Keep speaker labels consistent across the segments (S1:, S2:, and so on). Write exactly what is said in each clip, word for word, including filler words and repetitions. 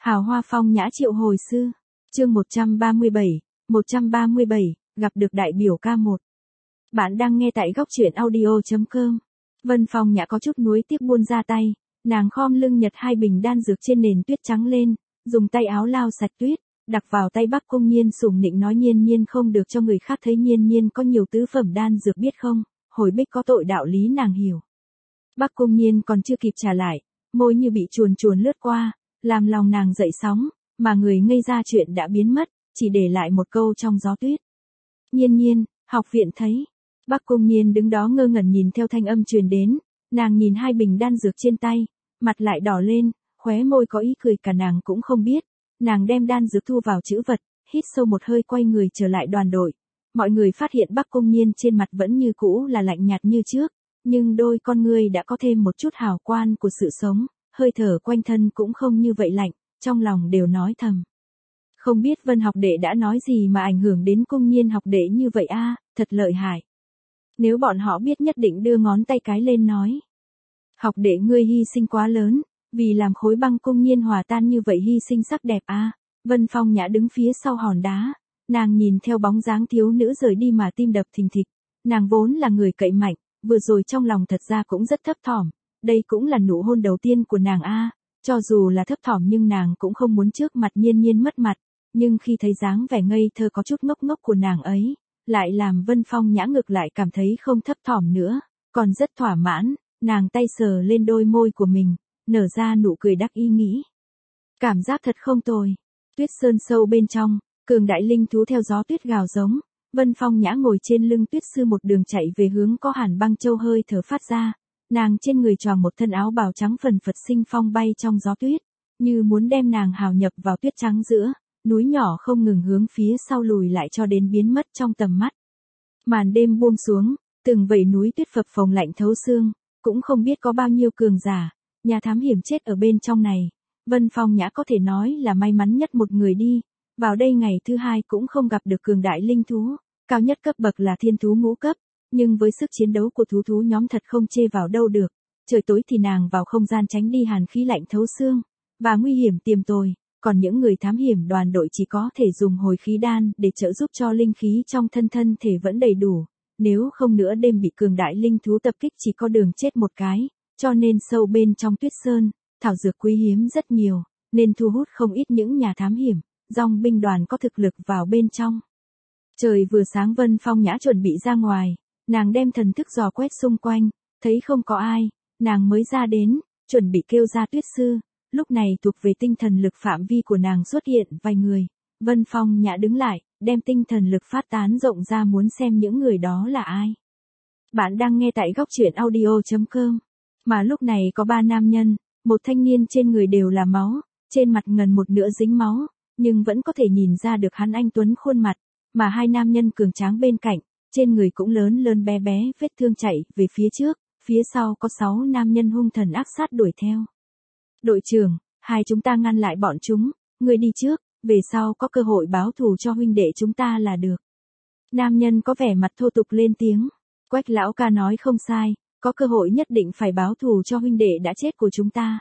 S1: Hào hoa phong nhã triệu hồi sư. Chương một trăm ba mươi bảy, một trăm ba mươi bảy, gặp được đại biểu ca một. Bạn đang nghe tại góc truyện audio chấm com. Vân Phong Nhã có chút nuối tiếc buông ra tay, nàng khom lưng nhặt hai bình đan dược trên nền tuyết trắng lên, dùng tay áo lao sạch tuyết, đặt vào tay Bắc Cung Nhiên sủng nịnh nói Nhiên Nhiên không được cho người khác thấy Nhiên Nhiên có nhiều tứ phẩm đan dược biết không, hồi bích có tội đạo lý nàng hiểu. Bắc Cung Nhiên còn chưa kịp trả lại, môi như bị chuồn chuồn lướt qua, làm lòng nàng dậy sóng, mà người ngây ra chuyện đã biến mất, chỉ để lại một câu trong gió tuyết. Nhiên Nhiên, học viện thấy. Bắc Cung Nhiên đứng đó ngơ ngẩn nhìn theo thanh âm truyền đến, nàng nhìn hai bình đan dược trên tay, mặt lại đỏ lên, khóe môi có ý cười cả nàng cũng không biết. Nàng đem đan dược thu vào trữ vật, hít sâu một hơi quay người trở lại đoàn đội. Mọi người phát hiện Bắc Cung Nhiên trên mặt vẫn như cũ là lạnh nhạt như trước, nhưng đôi con ngươi đã có thêm một chút hào quang của sự sống, hơi thở quanh thân cũng không như vậy lạnh, trong lòng đều nói thầm. Không biết Vân học đệ đã nói gì mà ảnh hưởng đến Cung Nhiên học đệ như vậy a, thật lợi hại. Nếu bọn họ biết nhất định đưa ngón tay cái lên nói. Học đệ ngươi hy sinh quá lớn, vì làm khối băng Cung Nhiên hòa tan như vậy hy sinh sắc đẹp a. Vân Phong Nhã đứng phía sau hòn đá, nàng nhìn theo bóng dáng thiếu nữ rời đi mà tim đập thình thịch. Nàng vốn là người cậy mạnh, vừa rồi trong lòng thật ra cũng rất thấp thỏm, đây cũng là nụ hôn đầu tiên của nàng a, cho dù là thấp thỏm nhưng nàng cũng không muốn trước mặt Nhiên Nhiên mất mặt, nhưng khi thấy dáng vẻ ngây thơ có chút ngốc ngốc của nàng ấy, lại làm Vân Phong Nhã ngược lại cảm thấy không thấp thỏm nữa, còn rất thỏa mãn, nàng tay sờ lên đôi môi của mình, nở ra nụ cười đắc ý nghĩ. Cảm giác thật không tồi. Tuyết sơn sâu bên trong, cường đại linh thú theo gió tuyết gào giống, Vân Phong Nhã ngồi trên lưng tuyết sư một đường chạy về hướng có Hàn Băng Châu hơi thở phát ra, nàng trên người choàng một thân áo bào trắng phần phật sinh phong bay trong gió tuyết, như muốn đem nàng hào nhập vào tuyết trắng giữa, núi nhỏ không ngừng hướng phía sau lùi lại cho đến biến mất trong tầm mắt. Màn đêm buông xuống, từng vẩy núi tuyết phập phồng lạnh thấu xương, cũng không biết có bao nhiêu cường giả, nhà thám hiểm chết ở bên trong này. Vân Phong Nhã có thể nói là may mắn nhất một người đi, vào đây ngày thứ hai cũng không gặp được cường đại linh thú, cao nhất cấp bậc là thiên thú ngũ cấp, nhưng với sức chiến đấu của thú thú nhóm thật không chê vào đâu được. Trời tối thì nàng vào không gian tránh đi hàn khí lạnh thấu xương, và nguy hiểm tiềm tồi, còn những người thám hiểm đoàn đội chỉ có thể dùng hồi khí đan để trợ giúp cho linh khí trong thân thân thể vẫn đầy đủ, nếu không nữa đêm bị cường đại linh thú tập kích chỉ có đường chết một cái, cho nên sâu bên trong tuyết sơn, thảo dược quý hiếm rất nhiều, nên thu hút không ít những nhà thám hiểm, dòng binh đoàn có thực lực vào bên trong. Trời vừa sáng Vân Phong Nhã chuẩn bị ra ngoài, nàng đem thần thức dò quét xung quanh, thấy không có ai, nàng mới ra đến, chuẩn bị kêu ra tuyết sư, lúc này thuộc về tinh thần lực phạm vi của nàng xuất hiện vài người, Vân Phong Nhã đứng lại, đem tinh thần lực phát tán rộng ra muốn xem những người đó là ai. Bạn đang nghe tại góc truyện audio chấm com, mà lúc này có ba nam nhân, một thanh niên trên người đều là máu, trên mặt ngần một nửa dính máu, nhưng vẫn có thể nhìn ra được hắn anh tuấn khuôn mặt, mà hai nam nhân cường tráng bên cạnh, trên người cũng lớn lớn bé bé, vết thương chạy về phía trước, phía sau có sáu nam nhân hung thần ác sát đuổi theo. Đội trưởng, hai chúng ta ngăn lại bọn chúng, người đi trước, về sau có cơ hội báo thù cho huynh đệ chúng ta là được. Nam nhân có vẻ mặt thô tục lên tiếng, Quách lão ca nói không sai, có cơ hội nhất định phải báo thù cho huynh đệ đã chết của chúng ta.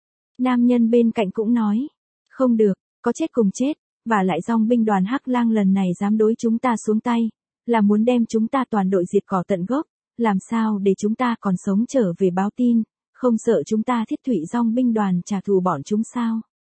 S1: Nam nhân bên cạnh cũng nói, không được, có chết cùng chết, và lại dòng binh đoàn Hắc Lang lần này dám đối chúng ta xuống tay, là muốn đem chúng ta toàn đội diệt cỏ tận gốc, làm sao để chúng ta còn sống trở về báo tin, không sợ chúng ta thiết thủy dòng binh đoàn trả thù bọn chúng sao?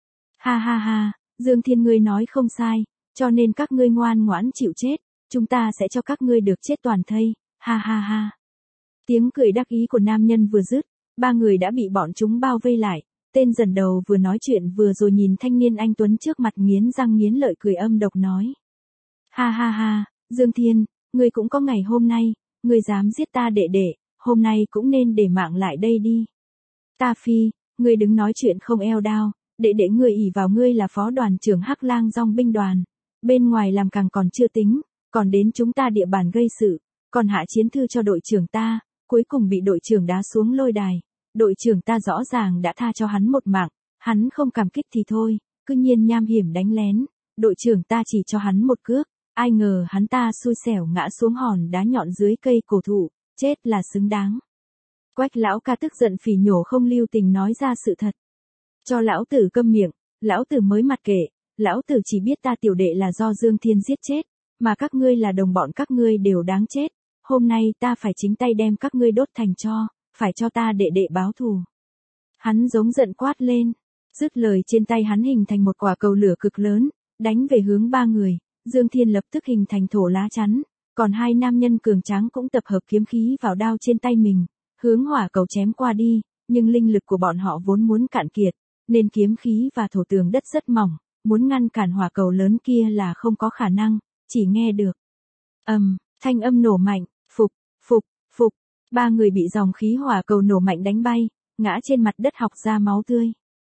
S1: Ha ha ha, Dương Thiên ngươi nói không sai, cho nên các ngươi ngoan ngoãn chịu chết, chúng ta sẽ cho các ngươi được chết toàn thây, ha ha ha. Tiếng cười đắc ý của nam nhân vừa dứt, ba người đã bị bọn chúng bao vây lại, tên dần đầu vừa nói chuyện vừa rồi nhìn thanh niên anh tuấn trước mặt nghiến răng nghiến lợi cười âm độc nói. Ha ha ha, Dương Thiên, ngươi cũng có ngày hôm nay, ngươi dám giết ta đệ đệ, hôm nay cũng nên để mạng lại đây đi. Ta Phi, ngươi đứng nói chuyện không eo đao, đệ đệ ngươi ỷ vào ngươi là phó đoàn trưởng Hắc Lang dòng binh đoàn, bên ngoài làm càng còn chưa tính, còn đến chúng ta địa bàn gây sự, còn hạ chiến thư cho đội trưởng ta, cuối cùng bị đội trưởng đá xuống lôi đài. Đội trưởng ta rõ ràng đã tha cho hắn một mạng, hắn không cảm kích thì thôi, cứ nhiên nham hiểm đánh lén, đội trưởng ta chỉ cho hắn một cước, ai ngờ hắn ta xui xẻo ngã xuống hòn đá nhọn dưới cây cổ thụ, chết là xứng đáng. Quách lão ca tức giận phỉ nhổ không lưu tình nói ra sự thật. Cho lão tử câm miệng, Lão tử mới mặc kệ, lão tử chỉ biết ta tiểu đệ là do Dương Thiên giết chết, mà các ngươi là đồng bọn các ngươi đều đáng chết. Hôm nay ta phải chính tay đem các ngươi đốt thành tro, phải cho ta đệ đệ báo thù. Hắn giống giận quát lên. Dứt lời trên tay hắn hình thành một quả cầu lửa cực lớn, đánh về hướng ba người. Dương Thiên lập tức hình thành thổ lá chắn, còn hai nam nhân cường tráng cũng tập hợp kiếm khí vào đao trên tay mình, hướng hỏa cầu chém qua đi, nhưng linh lực của bọn họ vốn muốn cạn kiệt, nên kiếm khí và thổ tường đất rất mỏng, muốn ngăn cản hỏa cầu lớn kia là không có khả năng, chỉ nghe được. Ầm, um, thanh âm nổ mạnh, phục, phục, phục, ba người bị dòng khí hỏa cầu nổ mạnh đánh bay, ngã trên mặt đất học ra máu tươi.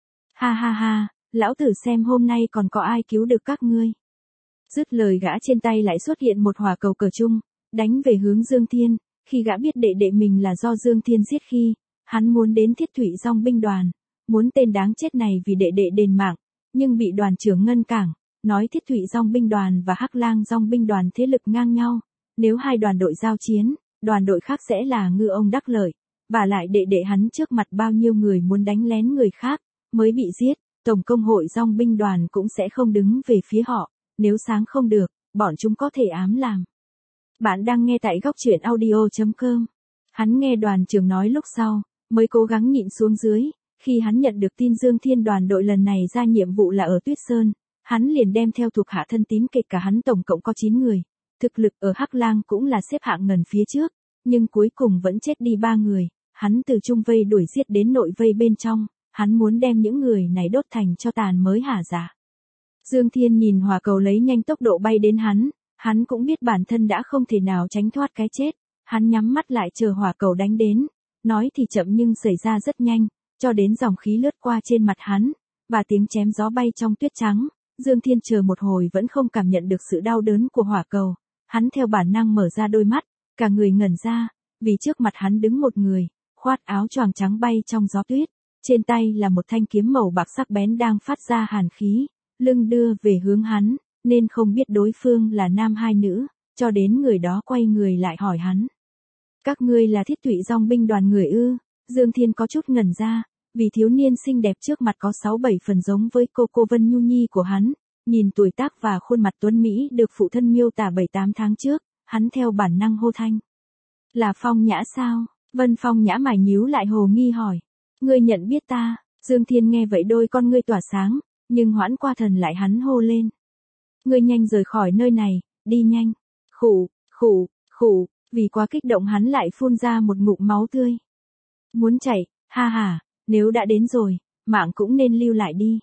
S1: Ha ha ha, lão tử xem hôm nay còn có ai cứu được các ngươi. Dứt lời gã trên tay lại xuất hiện một hỏa cầu cờ chung, đánh về hướng Dương Thiên, khi gã biết đệ đệ mình là do Dương Thiên giết khi, hắn muốn đến Thiết Thủy Dòng binh đoàn, muốn tên đáng chết này vì đệ đệ đền mạng, nhưng bị đoàn trưởng ngăn cản, nói Thiết Thủy Dòng binh đoàn và Hắc Lang Dòng binh đoàn thế lực ngang nhau, nếu hai đoàn đội giao chiến, đoàn đội khác sẽ là ngư ông đắc lợi, và lại đệ đệ hắn trước mặt bao nhiêu người muốn đánh lén người khác, mới bị giết, tổng công hội Dòng binh đoàn cũng sẽ không đứng về phía họ. Nếu sáng không được, bọn chúng có thể ám làm. Bạn đang nghe tại góc truyện audio chấm com. Hắn nghe đoàn trưởng nói lúc sau, mới cố gắng nhịn xuống dưới, khi hắn nhận được tin Dương Thiên đoàn đội lần này ra nhiệm vụ là ở Tuyết Sơn, hắn liền đem theo thuộc hạ thân tín kể cả hắn tổng cộng có chín người. Thực lực ở Hắc Lang cũng là xếp hạng ngần phía trước, nhưng cuối cùng vẫn chết đi ba người, hắn từ trung vây đuổi giết đến nội vây bên trong, hắn muốn đem những người này đốt thành cho tàn mới hả dạ. Dương Thiên nhìn hỏa cầu lấy nhanh tốc độ bay đến hắn, hắn cũng biết bản thân đã không thể nào tránh thoát cái chết, hắn nhắm mắt lại chờ hỏa cầu đánh đến, nói thì chậm nhưng xảy ra rất nhanh, cho đến dòng khí lướt qua trên mặt hắn, và tiếng chém gió bay trong tuyết trắng, Dương Thiên chờ một hồi vẫn không cảm nhận được sự đau đớn của hỏa cầu, hắn theo bản năng mở ra đôi mắt, cả người ngẩn ra, vì trước mặt hắn đứng một người, khoác áo choàng trắng bay trong gió tuyết, trên tay là một thanh kiếm màu bạc sắc bén đang phát ra hàn khí. Lưng đưa về hướng hắn, nên không biết đối phương là nam hay nữ, cho đến người đó quay người lại hỏi hắn. Các ngươi là Thiết Thủy Dòng binh đoàn người ư? Dương Thiên có chút ngẩn ra, vì thiếu niên xinh đẹp trước mặt có sáu bảy phần giống với cô cô Vân Nhu Nhi của hắn, nhìn tuổi tác và khuôn mặt tuấn Mỹ được phụ thân miêu tả bảy tám tháng trước, hắn theo bản năng hô thanh. Là Phong Nhã sao? Vân Phong Nhã mải nhíu lại hồ nghi hỏi. Ngươi nhận biết ta? Dương Thiên nghe vậy đôi con ngươi tỏa sáng. Nhưng hoãn qua thần lại hắn hô lên. Ngươi nhanh rời khỏi nơi này, đi nhanh. Khủ, khủ, khủ, vì quá kích động hắn lại phun ra một ngụm máu tươi. Muốn chạy, ha ha, nếu đã đến rồi, mạng cũng nên lưu lại đi.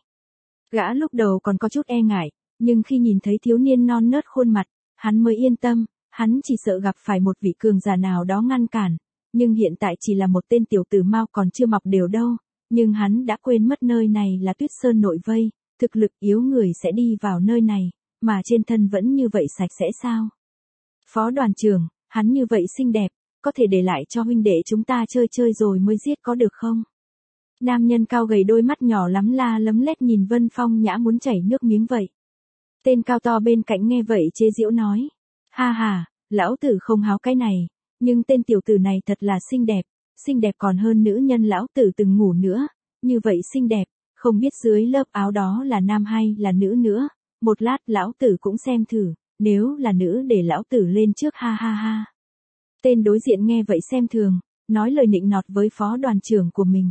S1: Gã lúc đầu còn có chút e ngại, nhưng khi nhìn thấy thiếu niên non nớt khuôn mặt, hắn mới yên tâm, hắn chỉ sợ gặp phải một vị cường giả nào đó ngăn cản, nhưng hiện tại chỉ là một tên tiểu tử mau còn chưa mọc đều đâu. Nhưng hắn đã quên mất nơi này là Tuyết Sơn nội vây, thực lực yếu người sẽ đi vào nơi này, mà trên thân vẫn như vậy sạch sẽ sao? Phó đoàn trưởng, hắn như vậy xinh đẹp, có thể để lại cho huynh đệ chúng ta chơi chơi rồi mới giết có được không? Nam nhân cao gầy đôi mắt nhỏ lắm la lấm lét nhìn Vân Phong Nhã muốn chảy nước miếng vậy. Tên cao to bên cạnh nghe vậy chế giễu nói. Ha ha, lão tử không háo cái này, nhưng tên tiểu tử này thật là xinh đẹp. Xinh đẹp còn hơn nữ nhân lão tử từng ngủ nữa, như vậy xinh đẹp, không biết dưới lớp áo đó là nam hay là nữ nữa, một lát lão tử cũng xem thử, nếu là nữ để lão tử lên trước ha ha ha. Tên đối diện nghe vậy xem thường, nói lời nịnh nọt với phó đoàn trưởng của mình.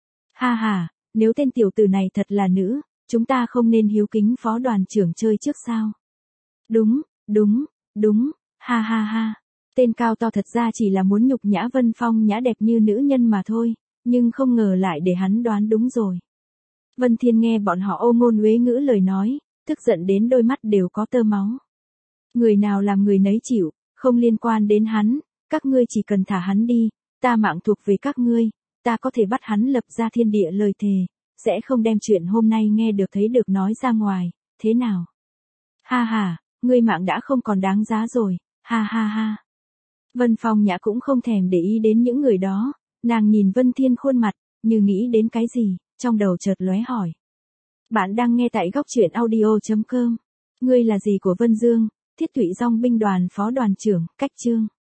S1: Ha ha, nếu tên tiểu tử này thật là nữ, chúng ta không nên hiếu kính phó đoàn trưởng chơi trước sao? Đúng, đúng, đúng, ha ha ha. Tên cao to thật ra chỉ là muốn nhục nhã Vân Phong Nhã đẹp như nữ nhân mà thôi, nhưng không ngờ lại để hắn đoán đúng rồi. Vân Thiên nghe bọn họ ô ngôn uế ngữ lời nói, tức giận đến đôi mắt đều có tơ máu. Người nào làm người nấy chịu, không liên quan đến hắn, các ngươi chỉ cần thả hắn đi, ta mạng thuộc về các ngươi, ta có thể bắt hắn lập ra thiên địa lời thề, sẽ không đem chuyện hôm nay nghe được thấy được nói ra ngoài, thế nào? Ha ha, ngươi mạng đã không còn đáng giá rồi, ha ha ha. Vân Phong Nhã cũng không thèm để ý đến những người đó, nàng nhìn Vân Thiên khuôn mặt, như nghĩ đến cái gì, trong đầu chợt lóe hỏi. Bạn đang nghe tại góc truyện audio chấm com. Ngươi là gì của Vân Dương, Thiết Thủy Dòng binh đoàn phó đoàn trưởng, cách chương.